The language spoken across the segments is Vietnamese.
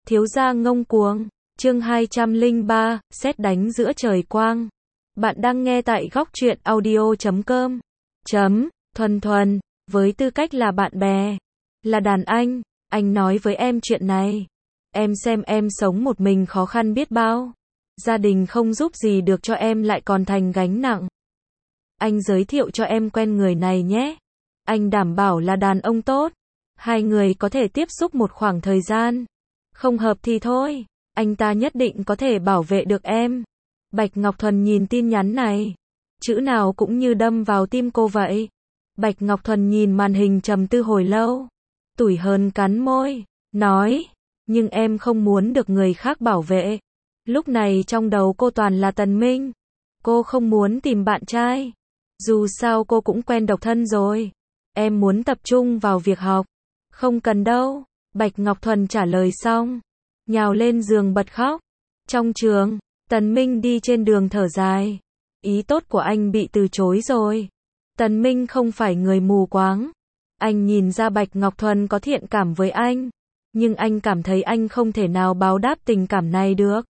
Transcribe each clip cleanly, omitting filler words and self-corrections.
Thiếu gia ngông cuồng, chương 203, sét đánh giữa trời quang. Bạn đang nghe tại góc truyện audio.com. Thuần thuần, với tư cách là bạn bè, là đàn anh nói với em chuyện này. Em xem em sống một mình khó khăn biết bao. Gia đình không giúp gì được cho em lại còn thành gánh nặng. Anh giới thiệu cho em quen người này nhé. Anh đảm bảo là đàn ông tốt. Hai người có thể tiếp xúc một khoảng thời gian. Không hợp thì thôi, anh ta nhất định có thể bảo vệ được em. Bạch Ngọc Thuần nhìn tin nhắn này. Chữ nào cũng như đâm vào tim cô vậy. Bạch Ngọc Thuần nhìn màn hình trầm tư hồi lâu. Tủi hờn cắn môi, nói, nhưng em không muốn được người khác bảo vệ. Lúc này trong đầu cô toàn là Tần Minh. Cô không muốn tìm bạn trai. Dù sao cô cũng quen độc thân rồi. Em muốn tập trung vào việc học. Không cần đâu. Bạch Ngọc Thuần trả lời xong, nhào lên giường bật khóc. Trong trường, Tần Minh đi trên đường thở dài. Ý tốt của anh bị từ chối rồi. Tần Minh không phải người mù quáng. Anh nhìn ra Bạch Ngọc Thuần có thiện cảm với anh. Nhưng anh cảm thấy anh không thể nào báo đáp tình cảm này được.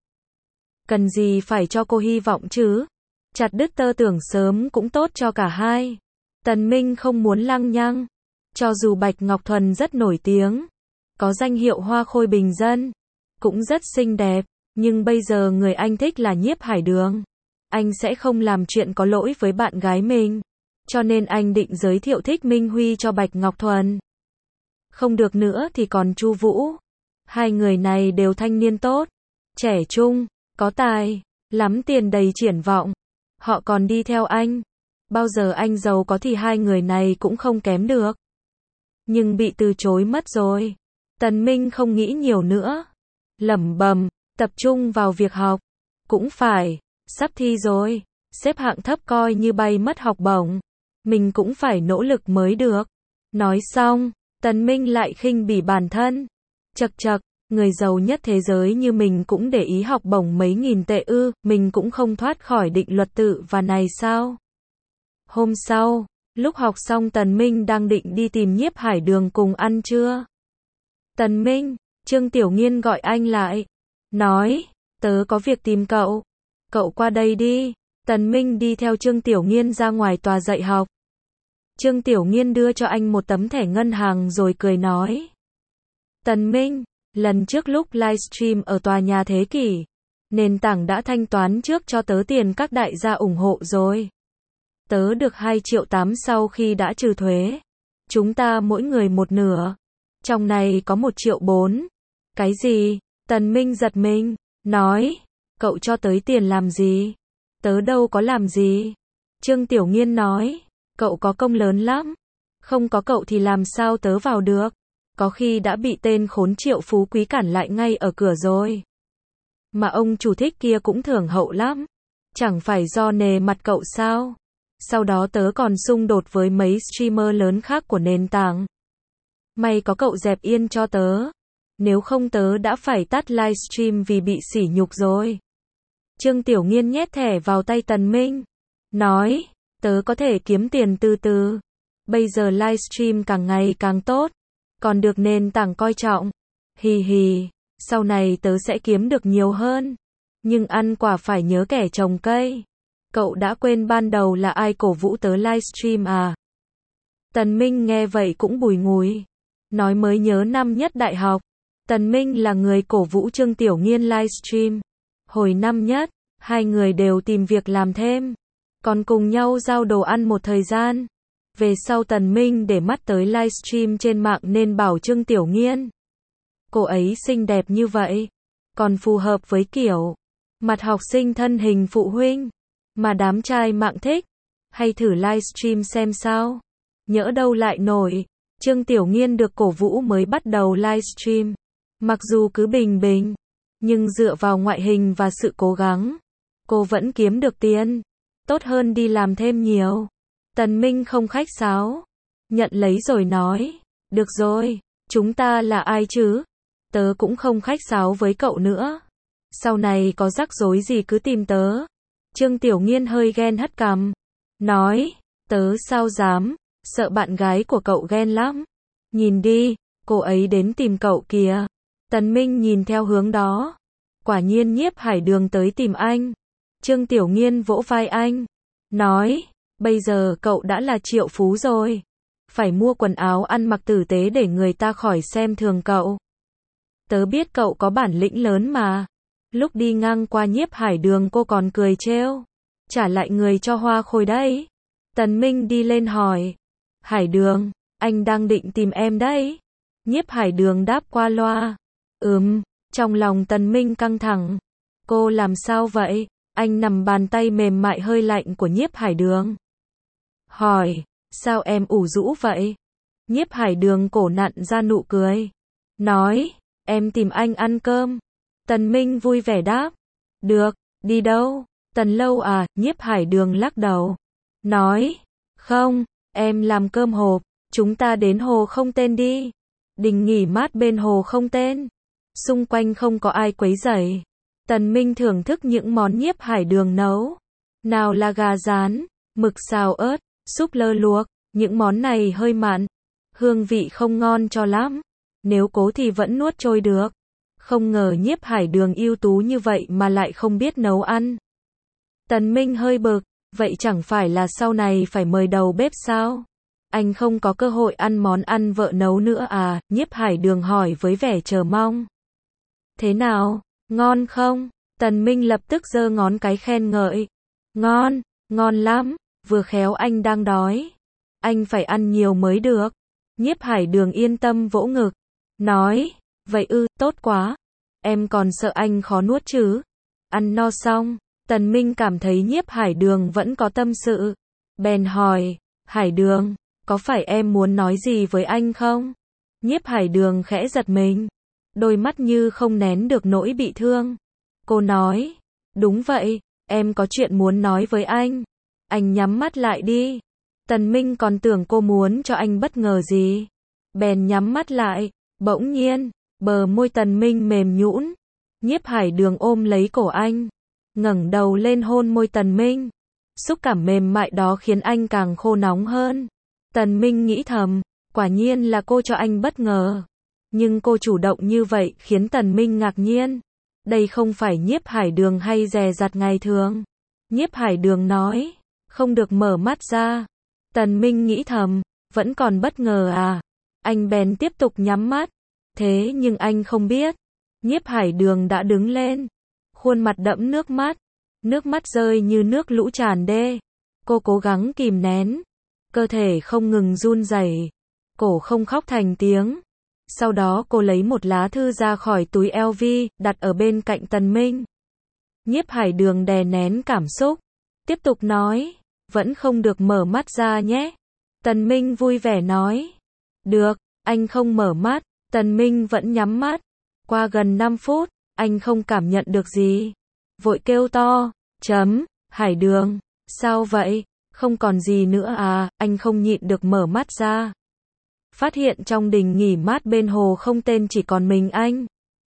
Cần gì phải cho cô hy vọng chứ? Chặt đứt tơ tưởng sớm cũng tốt cho cả hai. Tần Minh không muốn lăng nhăng. Cho dù Bạch Ngọc Thuần rất nổi tiếng, có danh hiệu hoa khôi bình dân, cũng rất xinh đẹp, nhưng bây giờ người anh thích là Nhiếp Hải Đường. Anh sẽ không làm chuyện có lỗi với bạn gái mình, cho nên anh định giới thiệu Thích Minh Huy cho Bạch Ngọc Thuần. Không được nữa thì còn Chu Vũ. Hai người này đều thanh niên tốt, trẻ trung, có tài, lắm tiền đầy triển vọng. Họ còn đi theo anh. Bao giờ anh giàu có thì hai người này cũng không kém được. Nhưng bị từ chối mất rồi. Tần Minh không nghĩ nhiều nữa. Lẩm bẩm, tập trung vào việc học. Cũng phải, sắp thi rồi. Xếp hạng thấp coi như bay mất học bổng. Mình cũng phải nỗ lực mới được. Nói xong, Tần Minh lại khinh bỉ bản thân. Chậc chậc, người giàu nhất thế giới như mình cũng để ý học bổng mấy nghìn tệ ư, mình cũng không thoát khỏi định luật tự và này sao? Hôm sau, lúc học xong Tần Minh đang định đi tìm Nhiếp Hải Đường cùng ăn trưa. Tần Minh, Trương Tiểu Nghiên gọi anh lại. Nói, tớ có việc tìm cậu. Cậu qua đây đi. Tần Minh đi theo Trương Tiểu Nghiên ra ngoài tòa dạy học. Trương Tiểu Nghiên đưa cho anh một tấm thẻ ngân hàng rồi cười nói. Tần Minh, lần trước lúc livestream ở tòa nhà Thế Kỷ, nền tảng đã thanh toán trước cho tớ tiền các đại gia ủng hộ rồi. Tớ được 2,8 triệu sau khi đã trừ thuế. Chúng ta mỗi người một nửa. Trong này có 1,4 triệu. Cái gì? Tần Minh giật mình, nói, cậu cho tới tiền làm gì? Tớ đâu có làm gì. Trương Tiểu Nghiên nói, cậu có công lớn lắm. Không có cậu thì làm sao tớ vào được. Có khi đã bị tên khốn Triệu Phú Quý cản lại ngay ở cửa rồi. Mà ông chủ Thích kia cũng thưởng hậu lắm. Chẳng phải do nề mặt cậu sao? Sau đó tớ còn xung đột với mấy streamer lớn khác của nền tảng. May có cậu dẹp yên cho tớ. Nếu không tớ đã phải tắt livestream vì bị sỉ nhục rồi. Trương Tiểu Nghiên nhét thẻ vào tay Tần Minh. Nói, tớ có thể kiếm tiền từ từ. Bây giờ livestream càng ngày càng tốt. Còn được nền tảng coi trọng. Hì hì, sau này tớ sẽ kiếm được nhiều hơn. Nhưng ăn quả phải nhớ kẻ trồng cây. Cậu đã quên ban đầu là ai cổ vũ tớ livestream à? Tần Minh nghe vậy cũng bùi ngùi. Nói mới nhớ năm nhất đại học. Tần Minh là người cổ vũ Trương Tiểu Nghiên livestream. Hồi năm nhất, hai người đều tìm việc làm thêm. Còn cùng nhau giao đồ ăn một thời gian. Về sau Tần Minh để mắt tới livestream trên mạng nên bảo Trương Tiểu Nghiên. Cô ấy xinh đẹp như vậy. Còn phù hợp với kiểu mặt học sinh thân hình phụ huynh. Mà đám trai mạng thích. Hay thử livestream xem sao. Nhỡ đâu lại nổi. Trương Tiểu Nghiên được cổ vũ mới bắt đầu livestream. Mặc dù cứ bình bình. Nhưng dựa vào ngoại hình và sự cố gắng. Cô vẫn kiếm được tiền. Tốt hơn đi làm thêm nhiều. Tần Minh không khách sáo. Nhận lấy rồi nói. Được rồi. Chúng ta là ai chứ? Tớ cũng không khách sáo với cậu nữa. Sau này có rắc rối gì cứ tìm tớ. Trương Tiểu Nghiên hơi ghen hất cằm. Nói, tớ sao dám, sợ bạn gái của cậu ghen lắm. Nhìn đi, cô ấy đến tìm cậu kìa. Tần Minh nhìn theo hướng đó. Quả nhiên Nhiếp Hải Đường tới tìm anh. Trương Tiểu Nghiên vỗ vai anh. Nói, bây giờ cậu đã là triệu phú rồi. Phải mua quần áo ăn mặc tử tế để người ta khỏi xem thường cậu. Tớ biết cậu có bản lĩnh lớn mà. Lúc đi ngang qua Nhiếp Hải Đường cô còn cười trêu. Trả lại người cho hoa khôi đấy. Tần Minh đi lên hỏi. Hải Đường, anh đang định tìm em đấy. Nhiếp Hải Đường đáp qua loa. Trong lòng Tần Minh căng thẳng. Cô làm sao vậy? Anh nằm bàn tay mềm mại hơi lạnh của Nhiếp Hải Đường. Hỏi, sao em ủ rũ vậy? Nhiếp Hải Đường cổ nặn ra nụ cười. Nói, em tìm anh ăn cơm. Tần Minh vui vẻ đáp. Được, đi đâu? Tần Lâu à? Nhiếp Hải Đường lắc đầu. Nói, không, em làm cơm hộp. Chúng ta đến hồ không tên đi. Đình nghỉ mát bên hồ không tên. Xung quanh không có ai quấy rầy. Tần Minh thưởng thức những món Nhiếp Hải Đường nấu. Nào là gà rán, mực xào ớt, súp lơ luộc. Những món này hơi mặn. Hương vị không ngon cho lắm. Nếu cố thì vẫn nuốt trôi được. Không ngờ Nhiếp Hải Đường ưu tú như vậy mà lại không biết nấu ăn. Tần Minh hơi bực. Vậy chẳng phải là sau này phải mời đầu bếp sao? Anh không có cơ hội ăn món ăn vợ nấu nữa à? Nhiếp Hải Đường hỏi với vẻ chờ mong. Thế nào? Ngon không? Tần Minh lập tức giơ ngón cái khen ngợi. Ngon, ngon lắm, vừa khéo anh đang đói. Anh phải ăn nhiều mới được. Nhiếp Hải Đường yên tâm vỗ ngực. Nói, vậy tốt quá. Em còn sợ anh khó nuốt chứ? Ăn no xong, Tần Minh cảm thấy Nhiếp Hải Đường vẫn có tâm sự. Bèn hỏi, Hải Đường, có phải em muốn nói gì với anh không? Nhiếp Hải Đường khẽ giật mình. Đôi mắt như không nén được nỗi bị thương. Cô nói, đúng vậy, em có chuyện muốn nói với anh. Anh nhắm mắt lại đi. Tần Minh còn tưởng cô muốn cho anh bất ngờ gì. Bèn nhắm mắt lại, bỗng nhiên, bờ môi Tần Minh mềm nhũn. Nhiếp Hải Đường ôm lấy cổ anh, ngẩng đầu lên hôn môi Tần Minh. Xúc cảm mềm mại đó khiến anh càng khô nóng hơn. Tần Minh nghĩ thầm, quả nhiên là cô cho anh bất ngờ. Nhưng cô chủ động như vậy khiến Tần Minh ngạc nhiên. Đây không phải Nhiếp Hải Đường hay dè dặt ngày thường. Nhiếp Hải Đường nói, không được mở mắt ra. Tần Minh nghĩ thầm, vẫn còn bất ngờ à? Anh bèn tiếp tục nhắm mắt. Thế nhưng anh không biết, Nhiếp Hải Đường đã đứng lên. Khuôn mặt đẫm nước mắt rơi như nước lũ tràn đê. Cô cố gắng kìm nén. Cơ thể không ngừng run rẩy. Cổ không khóc thành tiếng. Sau đó cô lấy một lá thư ra khỏi túi LV, đặt ở bên cạnh Tần Minh. Nhiếp Hải Đường đè nén cảm xúc. Tiếp tục nói, vẫn không được mở mắt ra nhé. Tần Minh vui vẻ nói. Được, anh không mở mắt. Tần Minh vẫn nhắm mắt. Qua gần 5 phút, anh không cảm nhận được gì. Vội kêu to, Hải Đường, sao vậy? Không còn gì nữa à? Anh không nhịn được mở mắt ra. Phát hiện trong đình nghỉ mát bên hồ không tên chỉ còn mình anh.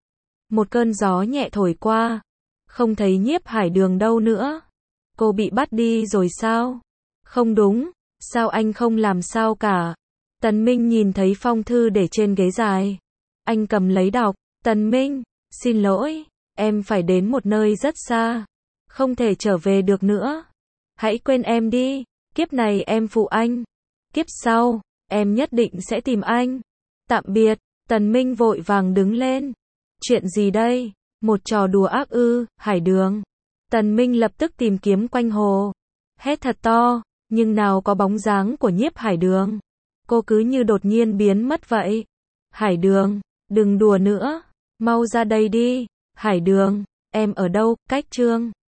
Một cơn gió nhẹ thổi qua. Không thấy Nhiếp Hải Đường đâu nữa. Cô bị bắt đi rồi sao? Không đúng, sao anh không làm sao cả? Tần Minh nhìn thấy phong thư để trên ghế dài. Anh cầm lấy đọc. Tần Minh, xin lỗi, em phải đến một nơi rất xa. Không thể trở về được nữa. Hãy quên em đi, kiếp này em phụ anh. Kiếp sau, em nhất định sẽ tìm anh. Tạm biệt. Tần Minh vội vàng đứng lên. Chuyện gì đây? Một trò đùa ác ư? Hải Đường. Tần Minh lập tức tìm kiếm quanh hồ. Hét thật to, nhưng nào có bóng dáng của Nhiếp Hải Đường. Cô cứ như đột nhiên biến mất vậy. Hải Đường, đừng đùa nữa. Mau ra đây đi. Hải Đường, em ở đâu? Cách Trương